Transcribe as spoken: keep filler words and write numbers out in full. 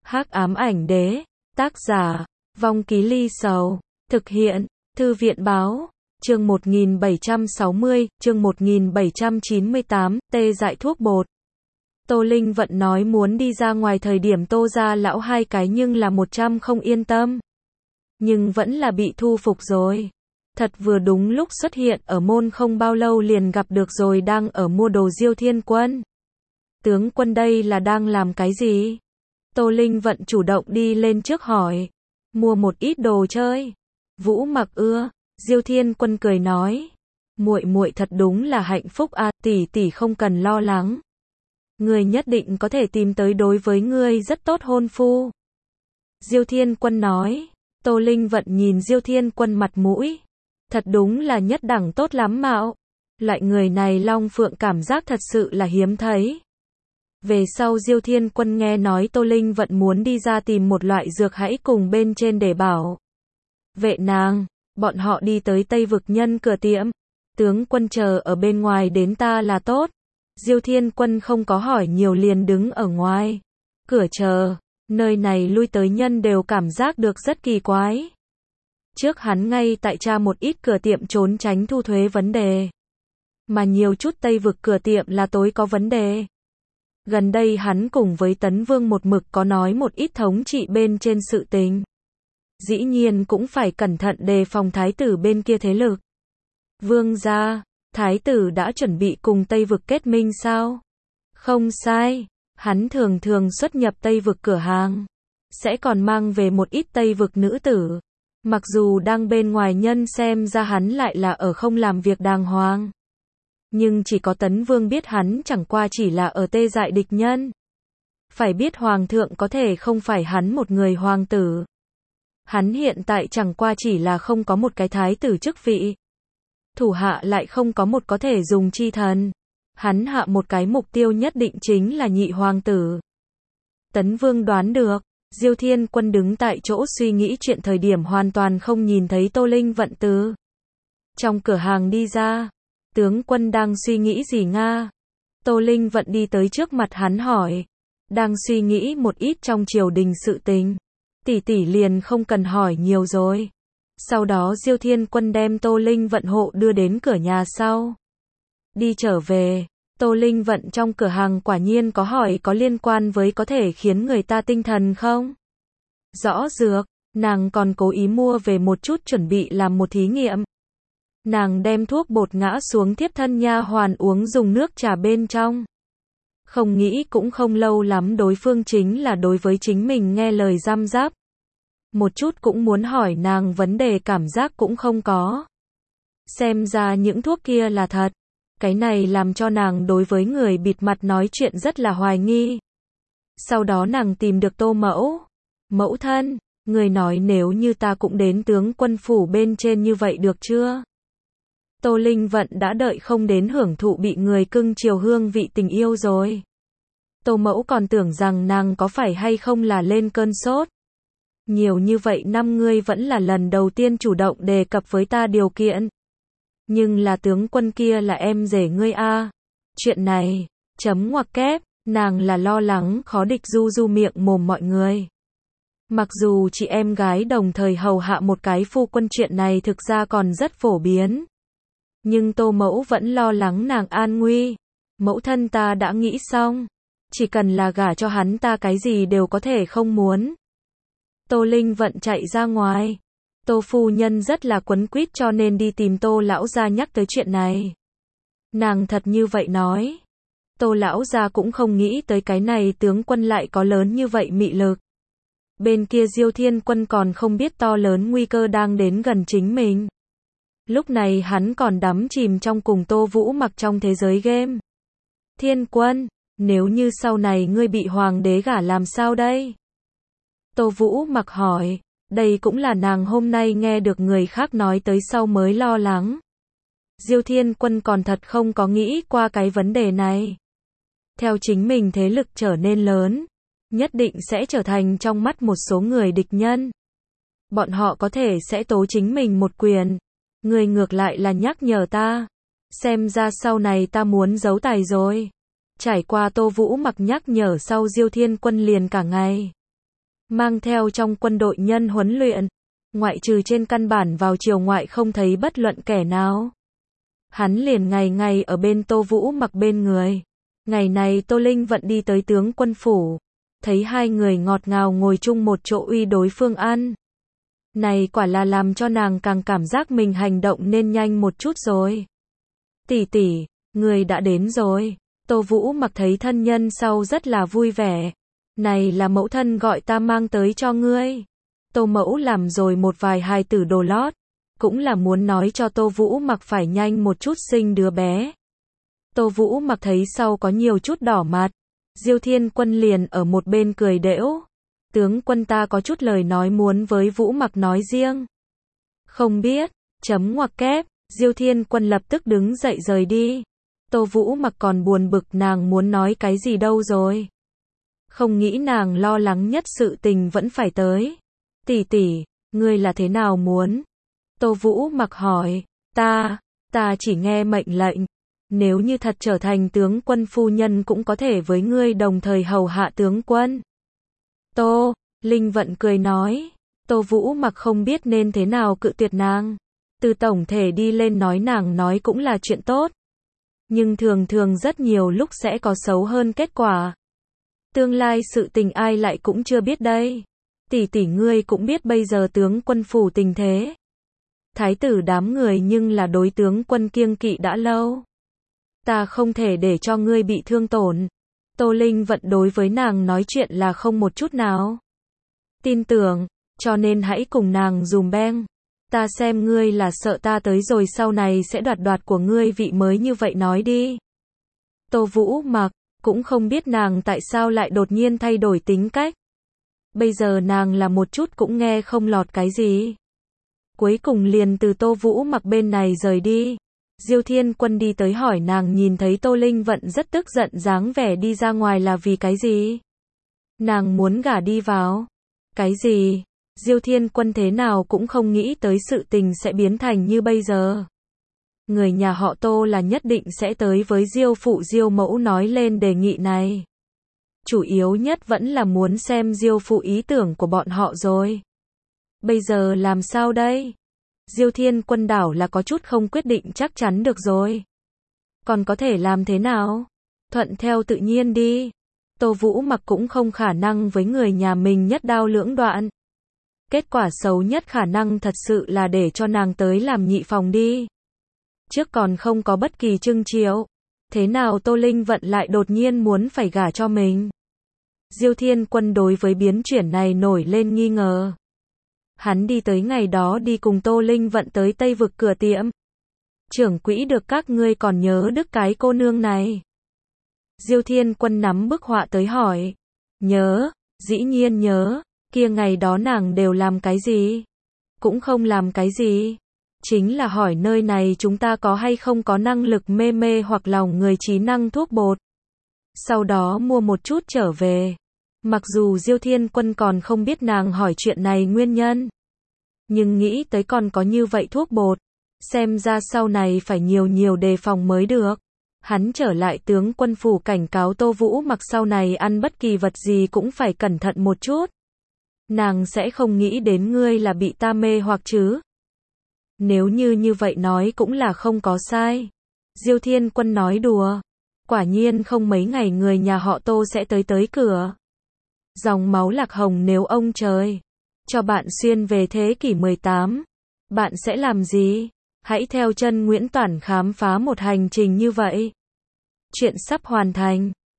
Hắc ám ảnh đế, tác giả, Vong Ký Ly Sầu, thực hiện, Thư viện báo, chương một nghìn bảy trăm sáu mươi, chương một nghìn bảy trăm chín mươi tám, tê dại thuốc bột. Tô Linh Vận nói muốn đi ra ngoài thời điểm Tô gia lão hai cái nhưng là một trăm không yên tâm. Nhưng vẫn là bị thu phục rồi. Thật vừa đúng lúc xuất hiện ở môn không bao lâu liền gặp được rồi đang ở mua đồ Diêu Thiên Quân. Tướng quân đây là đang làm cái gì? Tô Linh Vận chủ động đi lên trước hỏi. Mua một ít đồ chơi. Vũ Mặc ưa. Diêu Thiên Quân cười nói. Muội muội thật đúng là hạnh phúc a, à, tỷ tỷ không cần lo lắng. Ngươi nhất định có thể tìm tới đối với ngươi rất tốt hôn phu. Diêu Thiên Quân nói. Tô Linh Vận nhìn Diêu Thiên Quân mặt mũi. Thật đúng là nhất đẳng tốt lắm mạo. Loại người này Long Phượng cảm giác thật sự là hiếm thấy. Về sau Diêu Thiên Quân nghe nói Tô Linh Vận muốn đi ra tìm một loại dược hãy cùng bên trên để bảo vệ nàng. Bọn họ đi tới Tây Vực Nhân cửa tiệm. Tướng quân chờ ở bên ngoài đến ta là tốt. Diêu Thiên Quân không có hỏi nhiều liền đứng ở ngoài cửa chờ. Nơi này lui tới nhân đều cảm giác được rất kỳ quái. Trước hắn ngay tại tra một ít cửa tiệm trốn tránh thu thuế vấn đề. Mà nhiều chút Tây Vực cửa tiệm là tối có vấn đề. Gần đây hắn cùng với Tấn Vương một mực có nói một ít thống trị bên trên sự tình. Dĩ nhiên cũng phải cẩn thận đề phòng thái tử bên kia thế lực. Vương gia, thái tử đã chuẩn bị cùng Tây Vực kết minh sao? Không sai, hắn thường thường xuất nhập Tây Vực cửa hàng. Sẽ còn mang về một ít Tây Vực nữ tử. Mặc dù đang bên ngoài nhân xem ra hắn lại là ở không làm việc đàng hoàng. Nhưng chỉ có Tấn Vương biết hắn chẳng qua chỉ là ở tê dại địch nhân. Phải biết Hoàng thượng có thể không phải hắn một người hoàng tử. Hắn hiện tại chẳng qua chỉ là không có một cái thái tử chức vị. Thủ hạ lại không có một có thể dùng chi thần. Hắn hạ một cái mục tiêu nhất định chính là nhị hoàng tử. Tấn Vương đoán được. Diêu Thiên Quân đứng tại chỗ suy nghĩ chuyện thời điểm hoàn toàn không nhìn thấy Tô Linh Vận từ trong cửa hàng đi ra. Tướng quân đang suy nghĩ gì nga? Tô Linh Vận đi tới trước mặt hắn hỏi. Đang suy nghĩ một ít trong triều đình sự tình. Tỷ tỷ liền không cần hỏi nhiều rồi. Sau đó Diêu Thiên Quân đem Tô Linh Vận hộ đưa đến cửa nhà sau. Đi trở về. Tô Linh Vận trong cửa hàng quả nhiên có hỏi có liên quan với có thể khiến người ta tinh thần không? Rõ dược, nàng còn cố ý mua về một chút chuẩn bị làm một thí nghiệm. Nàng đem thuốc bột ngã xuống thiếp thân nha hoàn uống dùng nước trà bên trong. Không nghĩ cũng không lâu lắm đối phương chính là đối với chính mình nghe lời giam giáp. Một chút cũng muốn hỏi nàng vấn đề cảm giác cũng không có. Xem ra những thuốc kia là thật. Cái này làm cho nàng đối với người bịt mặt nói chuyện rất là hoài nghi. Sau đó nàng tìm được Tô Mẫu. Mẫu thân, người nói nếu như ta cũng đến tướng quân phủ bên trên như vậy được chưa? Tô Linh Vận đã đợi không đến hưởng thụ bị người cưng chiều hương vị tình yêu rồi. Tô Mẫu còn tưởng rằng nàng có phải hay không là lên cơn sốt. Nhiều như vậy năm ngươi vẫn là lần đầu tiên chủ động đề cập với ta điều kiện. Nhưng là tướng quân kia là em rể ngươi a. Chuyện này, chấm ngoặc kép, nàng là lo lắng khó địch du du miệng mồm mọi người. Mặc dù chị em gái đồng thời hầu hạ một cái phu quân chuyện này thực ra còn rất phổ biến. Nhưng Tô Mẫu vẫn lo lắng nàng an nguy. Mẫu thân ta đã nghĩ xong. Chỉ cần là gả cho hắn ta cái gì đều có thể không muốn. Tô Linh Vận chạy ra ngoài. Tô phu nhân rất là quấn quýt cho nên đi tìm Tô lão gia nhắc tới chuyện này. Nàng thật như vậy nói. Tô lão gia cũng không nghĩ tới cái này tướng quân lại có lớn như vậy mị lực. Bên kia Diêu Thiên Quân còn không biết to lớn nguy cơ đang đến gần chính mình. Lúc này hắn còn đắm chìm trong cùng Tô Vũ Mặc trong thế giới game. Thiên Quân, nếu như sau này ngươi bị hoàng đế gả làm sao đây? Tô Vũ Mặc hỏi. Đây cũng là nàng hôm nay nghe được người khác nói tới sau mới lo lắng. Diêu Thiên Quân còn thật không có nghĩ qua cái vấn đề này. Theo chính mình thế lực trở nên lớn, nhất định sẽ trở thành trong mắt một số người địch nhân. Bọn họ có thể sẽ tố chính mình một quyền. Người ngược lại là nhắc nhở ta. Xem ra sau này ta muốn giấu tài rồi. Trải qua Tô Vũ Mặc nhắc nhở sau Diêu Thiên Quân liền cả ngày mang theo trong quân đội nhân huấn luyện, ngoại trừ trên căn bản vào triều ngoại không thấy bất luận kẻ nào. Hắn liền ngày ngày ở bên Tô Vũ Mặc bên người. Ngày này Tô Linh Vận đi tới tướng quân phủ, thấy hai người ngọt ngào ngồi chung một chỗ uy đối phương ăn. Này quả là làm cho nàng càng cảm giác mình hành động nên nhanh một chút rồi. Tỷ tỷ, người đã đến rồi. Tô Vũ Mặc thấy thân nhân sau rất là vui vẻ. Này là mẫu thân gọi ta mang tới cho ngươi. Tô mẫu làm rồi một vài hài tử đồ lót, cũng là muốn nói cho Tô Vũ Mặc phải nhanh một chút sinh đứa bé. Tô Vũ Mặc thấy sau có nhiều chút đỏ mặt. Diêu Thiên Quân liền ở một bên cười đễu. Tướng quân ta có chút lời nói muốn với Vũ Mặc nói riêng. Không biết, chấm ngoặc kép, Diêu Thiên Quân lập tức đứng dậy rời đi. Tô Vũ Mặc còn buồn bực nàng muốn nói cái gì đâu rồi. Không nghĩ nàng lo lắng nhất sự tình vẫn phải tới. Tỷ tỷ, ngươi là thế nào muốn? Tô Vũ Mặc hỏi, ta, ta chỉ nghe mệnh lệnh. Nếu như thật trở thành tướng quân phu nhân cũng có thể với ngươi đồng thời hầu hạ tướng quân. Tô, Linh Vận cười nói. Tô Vũ Mặc không biết nên thế nào cự tuyệt nàng. Từ tổng thể đi lên nói nàng nói cũng là chuyện tốt. Nhưng thường thường rất nhiều lúc sẽ có xấu hơn kết quả. Tương lai sự tình ai lại cũng chưa biết đây. Tỷ tỷ ngươi cũng biết bây giờ tướng quân phủ tình thế. Thái tử đám người nhưng là đối tướng quân kiêng kỵ đã lâu. Ta không thể để cho ngươi bị thương tổn. Tô Linh Vận đối với nàng nói chuyện là không một chút nào tin tưởng, cho nên hãy cùng nàng dùm beng. Ta xem ngươi là sợ ta tới rồi sau này sẽ đoạt đoạt của ngươi vị mới như vậy nói đi. Tô Vũ Mặc cũng không biết nàng tại sao lại đột nhiên thay đổi tính cách. Bây giờ nàng là một chút cũng nghe không lọt cái gì. Cuối cùng liền từ Tô Vũ Mặc bên này rời đi. Diêu Thiên Quân đi tới hỏi nàng nhìn thấy Tô Linh Vận rất tức giận dáng vẻ đi ra ngoài là vì cái gì? Nàng muốn gả đi vào. Cái gì? Diêu Thiên Quân thế nào cũng không nghĩ tới sự tình sẽ biến thành như bây giờ. Người nhà họ Tô là nhất định sẽ tới với Diêu phụ Diêu mẫu nói lên đề nghị này. Chủ yếu nhất vẫn là muốn xem Diêu phụ ý tưởng của bọn họ rồi. Bây giờ làm sao đây? Diêu Thiên Quân đảo là có chút không quyết định chắc chắn được rồi. Còn có thể làm thế nào? Thuận theo tự nhiên đi. Tô Vũ Mặc cũng không khả năng với người nhà mình nhất đao lưỡng đoạn. Kết quả xấu nhất khả năng thật sự là để cho nàng tới làm nhị phòng đi. Trước còn không có bất kỳ trưng chiếu. Thế nào Tô Linh Vận lại đột nhiên muốn phải gả cho mình? Diêu Thiên Quân đối với biến chuyển này nổi lên nghi ngờ. Hắn đi tới ngày đó đi cùng Tô Linh Vận tới Tây Vực cửa tiệm. Trưởng quỹ được các ngươi còn nhớ đức cái cô nương này? Diêu Thiên Quân nắm bức họa tới hỏi. Nhớ, dĩ nhiên nhớ, kia ngày đó nàng đều làm cái gì? Cũng không làm cái gì. Chính là hỏi nơi này chúng ta có hay không có năng lực mê mê hoặc lòng người trí năng thuốc bột. Sau đó mua một chút trở về. Mặc dù Diêu Thiên Quân còn không biết nàng hỏi chuyện này nguyên nhân. Nhưng nghĩ tới còn có như vậy thuốc bột. Xem ra sau này phải nhiều nhiều đề phòng mới được. Hắn trở lại tướng quân phủ cảnh cáo Tô Vũ Mặc sau này ăn bất kỳ vật gì cũng phải cẩn thận một chút. Nàng sẽ không nghĩ đến ngươi là bị ta mê hoặc chứ. Nếu như như vậy nói cũng là không có sai. Diêu Thiên Quân nói đùa. Quả nhiên không mấy ngày người nhà họ Tô sẽ tới tới cửa. Dòng máu Lạc Hồng nếu ông trời cho bạn xuyên về thế kỷ mười tám, bạn sẽ làm gì? Hãy theo chân Nguyễn Toản khám phá một hành trình như vậy. Chuyện sắp hoàn thành.